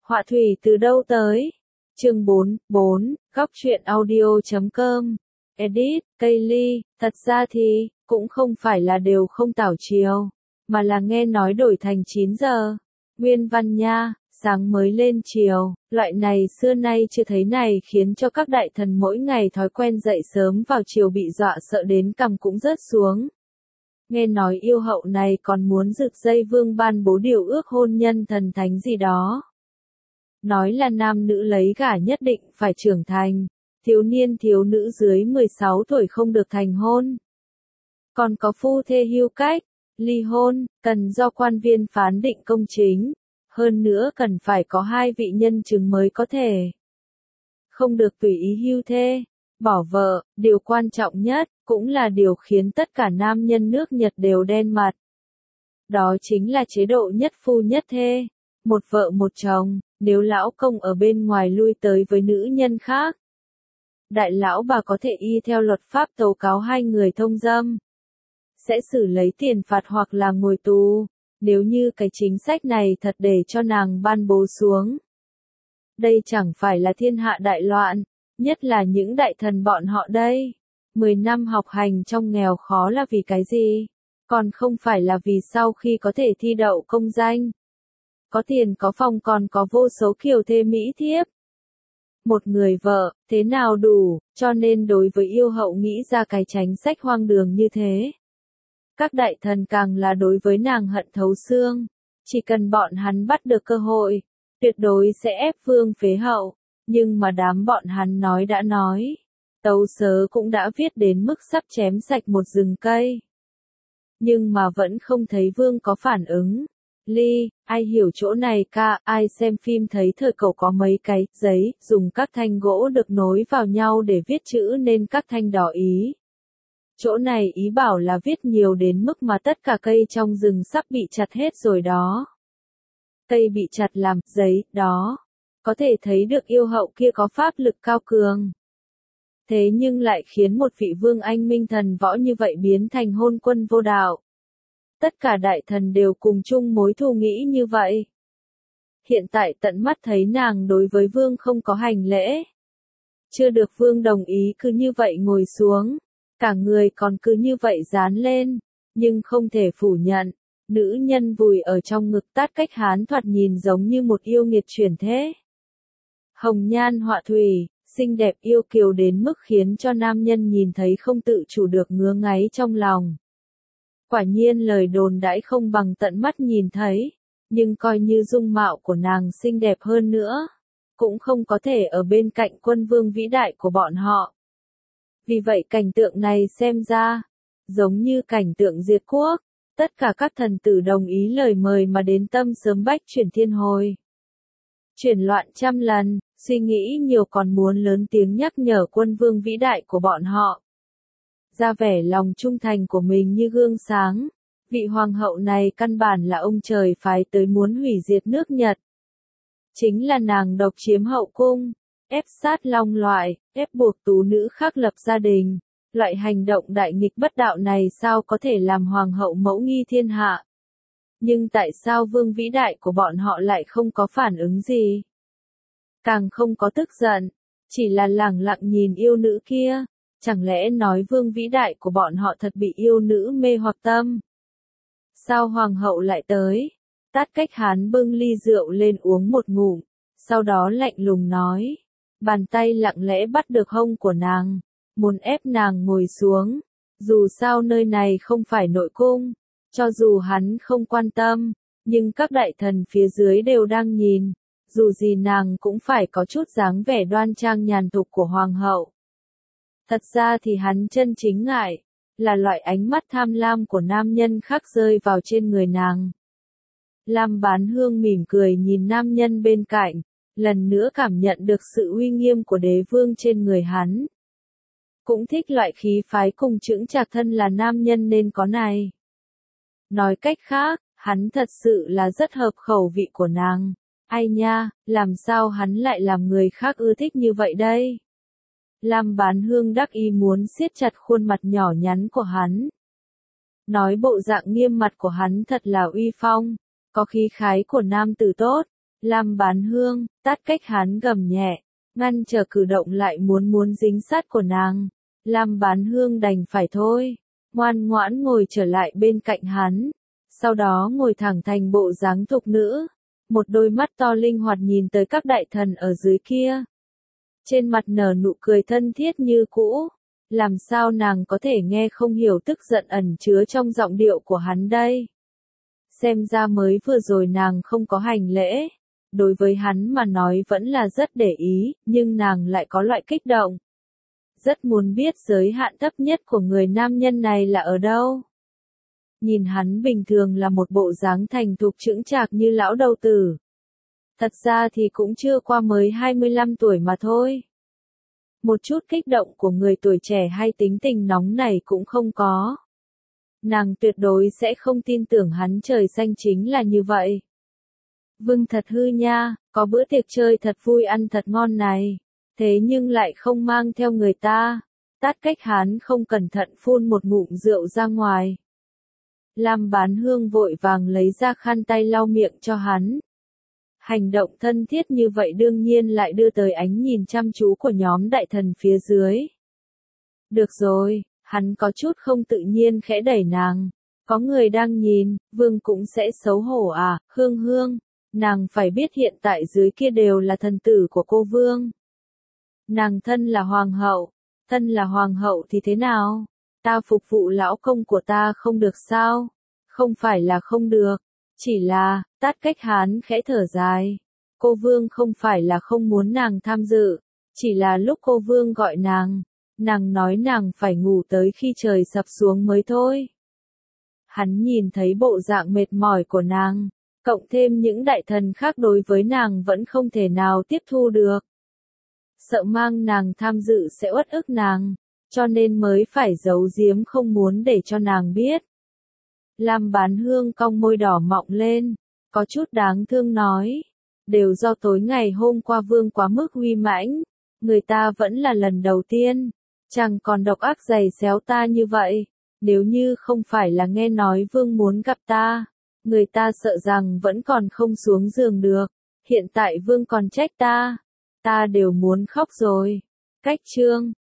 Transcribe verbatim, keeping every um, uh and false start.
Họa thủy từ đâu tới? Chương bốn, bốn, góc truyện audio chấm com. Edit, Kaylee, thật ra thì, cũng không phải là đều không tảo chiều, mà là nghe nói đổi thành chín giờ. Nguyên văn nha, sáng mới lên chiều, loại này xưa nay chưa thấy này khiến cho các đại thần mỗi ngày thói quen dậy sớm vào chiều bị dọa sợ đến cằm cũng rớt xuống. Nghe nói yêu hậu này còn muốn rực dây vương ban bố điều ước hôn nhân thần thánh gì đó. Nói là nam nữ lấy gả nhất định phải trưởng thành, thiếu niên thiếu nữ dưới mười sáu tuổi không được thành hôn. Còn có phu thê hưu cách, ly hôn, cần do quan viên phán định công chính, hơn nữa cần phải có hai vị nhân chứng mới có thể. Không được tùy ý hưu thê, bỏ vợ, điều quan trọng nhất, cũng là điều khiến tất cả nam nhân nước Nhật đều đen mặt. Đó chính là chế độ nhất phu nhất thê, một vợ một chồng, nếu lão công ở bên ngoài lui tới với nữ nhân khác. Đại lão bà có thể y theo luật pháp tố cáo hai người thông dâm. Sẽ xử lấy tiền phạt hoặc là ngồi tù, nếu như cái chính sách này thật để cho nàng ban bố xuống. Đây chẳng phải là thiên hạ đại loạn, nhất là những đại thần bọn họ đây. Mười năm học hành trong nghèo khó là vì cái gì? Còn không phải là vì sau khi có thể thi đậu công danh. Có tiền có phòng còn có vô số kiều thê mỹ thiếp. Một người vợ, thế nào đủ, cho nên đối với yêu hậu nghĩ ra cái chính sách hoang đường như thế. Các đại thần càng là đối với nàng hận thấu xương, chỉ cần bọn hắn bắt được cơ hội, tuyệt đối sẽ ép vương phế hậu, nhưng mà đám bọn hắn nói đã nói, tấu sớ cũng đã viết đến mức sắp chém sạch một rừng cây. Nhưng mà vẫn không thấy vương có phản ứng. Ly, ai hiểu chỗ này ca, ai xem phim thấy thời cổ có mấy cái giấy, dùng các thanh gỗ được nối vào nhau để viết chữ nên các thanh đỏ ý. Chỗ này ý bảo là viết nhiều đến mức mà tất cả cây trong rừng sắp bị chặt hết rồi đó. Cây bị chặt làm giấy, đó. Có thể thấy được yêu hậu kia có pháp lực cao cường. Thế nhưng lại khiến một vị vương anh minh thần võ như vậy biến thành hôn quân vô đạo. Tất cả đại thần đều cùng chung mối thù nghĩ như vậy. Hiện tại tận mắt thấy nàng đối với vương không có hành lễ. Chưa được vương đồng ý cứ như vậy ngồi xuống. Cả người còn cứ như vậy dán lên. Nhưng không thể phủ nhận. Nữ nhân vùi ở trong ngực Tát Cách Hán thoạt nhìn giống như một yêu nghiệt chuyển thế. Hồng nhan họa thủy, xinh đẹp yêu kiều đến mức khiến cho nam nhân nhìn thấy không tự chủ được ngứa ngáy trong lòng. Quả nhiên lời đồn đãi không bằng tận mắt nhìn thấy, nhưng coi như dung mạo của nàng xinh đẹp hơn nữa, cũng không có thể ở bên cạnh quân vương vĩ đại của bọn họ. Vì vậy cảnh tượng này xem ra, giống như cảnh tượng diệt quốc, tất cả các thần tử đồng ý lời mời mà đến tâm sớm bách chuyển thiên hồi. Chuyển loạn trăm lần, suy nghĩ nhiều còn muốn lớn tiếng nhắc nhở quân vương vĩ đại của bọn họ. Ra vẻ lòng trung thành của mình như gương sáng, vị hoàng hậu này căn bản là ông trời phái tới muốn hủy diệt nước Nhật. Chính là nàng độc chiếm hậu cung, ép sát long loại, ép buộc tú nữ khác lập gia đình. Loại hành động đại nghịch bất đạo này sao có thể làm hoàng hậu mẫu nghi thiên hạ. Nhưng tại sao vương vĩ đại của bọn họ lại không có phản ứng gì? Càng không có tức giận, chỉ là lẳng lặng nhìn yêu nữ kia. Chẳng lẽ nói vương vĩ đại của bọn họ thật bị yêu nữ mê hoặc tâm? Sao hoàng hậu lại tới? Tát Cách Hán bưng ly rượu lên uống một ngụm, sau đó lạnh lùng nói. Bàn tay lặng lẽ bắt được hông của nàng, muốn ép nàng ngồi xuống. Dù sao nơi này không phải nội cung, cho dù hắn không quan tâm, nhưng các đại thần phía dưới đều đang nhìn. Dù gì nàng cũng phải có chút dáng vẻ đoan trang nhàn thục của hoàng hậu. Thật ra thì hắn chân chính ngại, là loại ánh mắt tham lam của nam nhân khác rơi vào trên người nàng. Lam Bán Hương mỉm cười nhìn nam nhân bên cạnh, lần nữa cảm nhận được sự uy nghiêm của đế vương trên người hắn. Cũng thích loại khí phái cùng chững chạc thân là nam nhân nên có này. Nói cách khác, hắn thật sự là rất hợp khẩu vị của nàng. Ai nha, làm sao hắn lại làm người khác ưa thích như vậy đây? Lam Bán Hương đắc ý muốn siết chặt khuôn mặt nhỏ nhắn của hắn. Nói bộ dạng nghiêm mặt của hắn thật là uy phong, có khí khái của nam tử tốt, Lam Bán Hương, Tát Cách Hán gầm nhẹ, ngăn trở cử động lại muốn muốn dính sát của nàng. Lam Bán Hương đành phải thôi, ngoan ngoãn ngồi trở lại bên cạnh hắn, sau đó ngồi thẳng thành bộ dáng thục nữ, một đôi mắt to linh hoạt nhìn tới các đại thần ở dưới kia. Trên mặt nở nụ cười thân thiết như cũ, làm sao nàng có thể nghe không hiểu tức giận ẩn chứa trong giọng điệu của hắn đây. Xem ra mới vừa rồi nàng không có hành lễ, đối với hắn mà nói vẫn là rất để ý, nhưng nàng lại có loại kích động. Rất muốn biết giới hạn thấp nhất của người nam nhân này là ở đâu. Nhìn hắn bình thường là một bộ dáng thành thục chững chạc như lão đầu tử. Thật ra thì cũng chưa qua mới hai mươi lăm tuổi mà thôi. Một chút kích động của người tuổi trẻ hay tính tình nóng này cũng không có. Nàng tuyệt đối sẽ không tin tưởng hắn trời xanh chính là như vậy. Vương thật hư nha, có bữa tiệc chơi thật vui ăn thật ngon này. Thế nhưng lại không mang theo người ta. Tát Cách Hán không cẩn thận phun một ngụm rượu ra ngoài. Lam Bán Hương vội vàng lấy ra khăn tay lau miệng cho hắn. Hành động thân thiết như vậy đương nhiên lại đưa tới ánh nhìn chăm chú của nhóm đại thần phía dưới. Được rồi, hắn có chút không tự nhiên khẽ đẩy nàng. Có người đang nhìn, Vương cũng sẽ xấu hổ à, Hương Hương. Nàng phải biết hiện tại dưới kia đều là thần tử của cô Vương. Nàng thân là hoàng hậu, thân là hoàng hậu thì thế nào? Ta phục vụ lão công của ta không được sao? Không phải là không được, chỉ là, Tát Cách Hán khẽ thở dài. Cô Vương không phải là không muốn nàng tham dự, chỉ là lúc cô Vương gọi nàng, nàng nói nàng phải ngủ tới khi trời sập xuống mới thôi. Hắn nhìn thấy bộ dạng mệt mỏi của nàng, cộng thêm những đại thần khác đối với nàng vẫn không thể nào tiếp thu được. Sợ mang nàng tham dự sẽ uất ức nàng, cho nên mới phải giấu giếm không muốn để cho nàng biết. Lam Bán Hương cong môi đỏ mọng lên, có chút đáng thương nói, đều do tối ngày hôm qua Vương quá mức uy mãnh, người ta vẫn là lần đầu tiên, chẳng còn độc ác giày xéo ta như vậy, nếu như không phải là nghe nói Vương muốn gặp ta, người ta sợ rằng vẫn còn không xuống giường được, hiện tại Vương còn trách ta, ta đều muốn khóc rồi. Cách chương